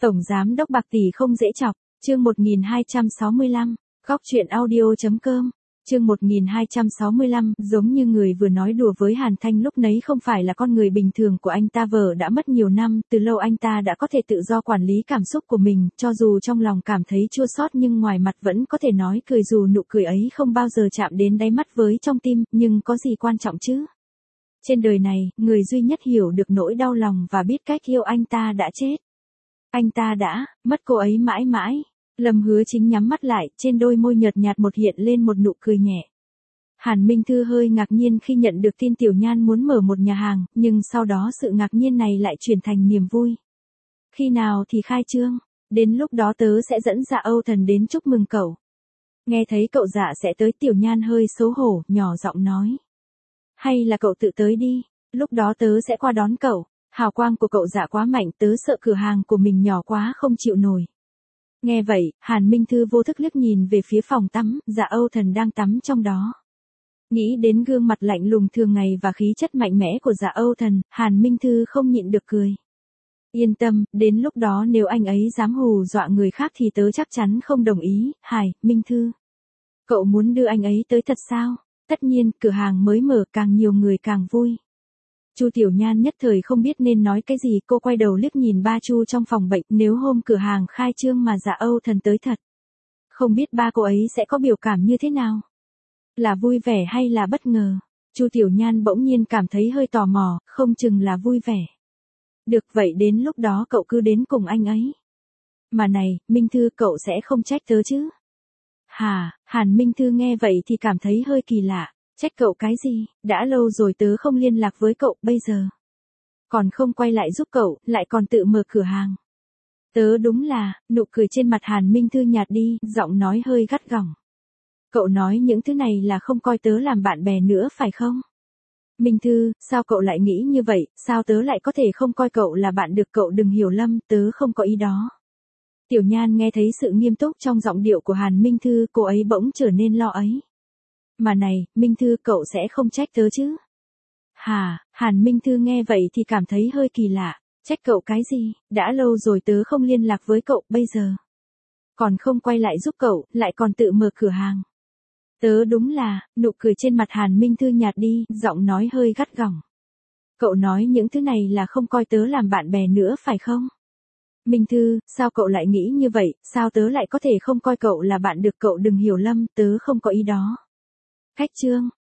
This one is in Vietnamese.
Tổng giám đốc bạc tỷ không dễ chọc, chương 1265, góc truyện audio.com, chương 1265, giống như người vừa nói đùa với Hàn Thanh lúc nấy không phải là con người bình thường của anh ta. Vợ đã mất nhiều năm, từ lâu anh ta đã có thể tự do quản lý cảm xúc của mình, cho dù trong lòng cảm thấy chua xót nhưng ngoài mặt vẫn có thể nói cười, dù nụ cười ấy không bao giờ chạm đến đáy mắt với trong tim, nhưng có gì quan trọng chứ? Trên đời này, người duy nhất hiểu được nỗi đau lòng và biết cách yêu anh ta đã chết. Anh ta đã mất cô ấy mãi mãi. Lâm Hứa Chính nhắm mắt lại, trên đôi môi nhợt nhạt hiện lên một nụ cười nhẹ. Hàn Minh Thư hơi ngạc nhiên khi nhận được tin Tiểu Nhan muốn mở một nhà hàng, nhưng sau đó sự ngạc nhiên này lại chuyển thành niềm vui. Khi nào thì khai trương? Đến lúc đó tớ sẽ dẫn Dạ Âu Thần đến chúc mừng cậu. Nghe thấy cậu Dạ sẽ tới, Tiểu Nhan hơi xấu hổ, nhỏ giọng nói. Hay là cậu tự tới đi, lúc đó tớ sẽ qua đón cậu. Hào quang của cậu Dạ quá mạnh, tớ sợ cửa hàng của mình nhỏ quá không chịu nổi. Nghe vậy, Hàn Minh Thư vô thức liếc nhìn về phía phòng tắm, Dạ Âu Thần đang tắm trong đó. Nghĩ đến gương mặt lạnh lùng thường ngày và khí chất mạnh mẽ của Dạ Âu Thần, Hàn Minh Thư không nhịn được cười. Yên tâm, đến lúc đó nếu anh ấy dám hù dọa người khác thì tớ chắc chắn không đồng ý. Minh Thư. Cậu muốn đưa anh ấy tới thật sao? Tất nhiên, cửa hàng mới mở, càng nhiều người càng vui. Chu Tiểu Nhan nhất thời không biết nên nói cái gì, cô quay đầu liếc nhìn ba Chu trong phòng bệnh, nếu hôm cửa hàng khai trương mà Dạ Âu Thần tới thật, không biết ba cô ấy sẽ có biểu cảm như thế nào? Là vui vẻ hay là bất ngờ? Chu Tiểu Nhan bỗng nhiên cảm thấy hơi tò mò, không chừng là vui vẻ. Được vậy đến lúc đó cậu cứ đến cùng anh ấy. Mà này, Minh Thư, cậu sẽ không trách tớ chứ? Hàn Minh Thư nghe vậy thì cảm thấy hơi kỳ lạ. Trách cậu cái gì, đã lâu rồi tớ không liên lạc với cậu, bây giờ còn không quay lại giúp cậu, lại còn tự mở cửa hàng. Tớ đúng là, nụ cười trên mặt Hàn Minh Thư nhạt đi, giọng nói hơi gắt gỏng. Cậu nói những thứ này là không coi tớ làm bạn bè nữa phải không? Minh Thư, sao cậu lại nghĩ như vậy, sao tớ lại có thể không coi cậu là bạn được? Cậu đừng hiểu lầm, tớ không có ý đó. Tiểu Nhan nghe thấy sự nghiêm túc trong giọng điệu của Hàn Minh Thư, cô ấy bỗng trở nên lo ấy. Mà này, Minh Thư, cậu sẽ không trách tớ chứ? Hàn Minh Thư nghe vậy thì cảm thấy hơi kỳ lạ. Trách cậu cái gì, đã lâu rồi tớ không liên lạc với cậu, bây giờ còn không quay lại giúp cậu, lại còn tự mở cửa hàng. Tớ đúng là, nụ cười trên mặt Hàn Minh Thư nhạt đi, giọng nói hơi gắt gỏng. Cậu nói những thứ này là không coi tớ làm bạn bè nữa phải không? Minh Thư, sao cậu lại nghĩ như vậy, sao tớ lại có thể không coi cậu là bạn được? Cậu đừng hiểu lầm, tớ không có ý đó. Khách trương,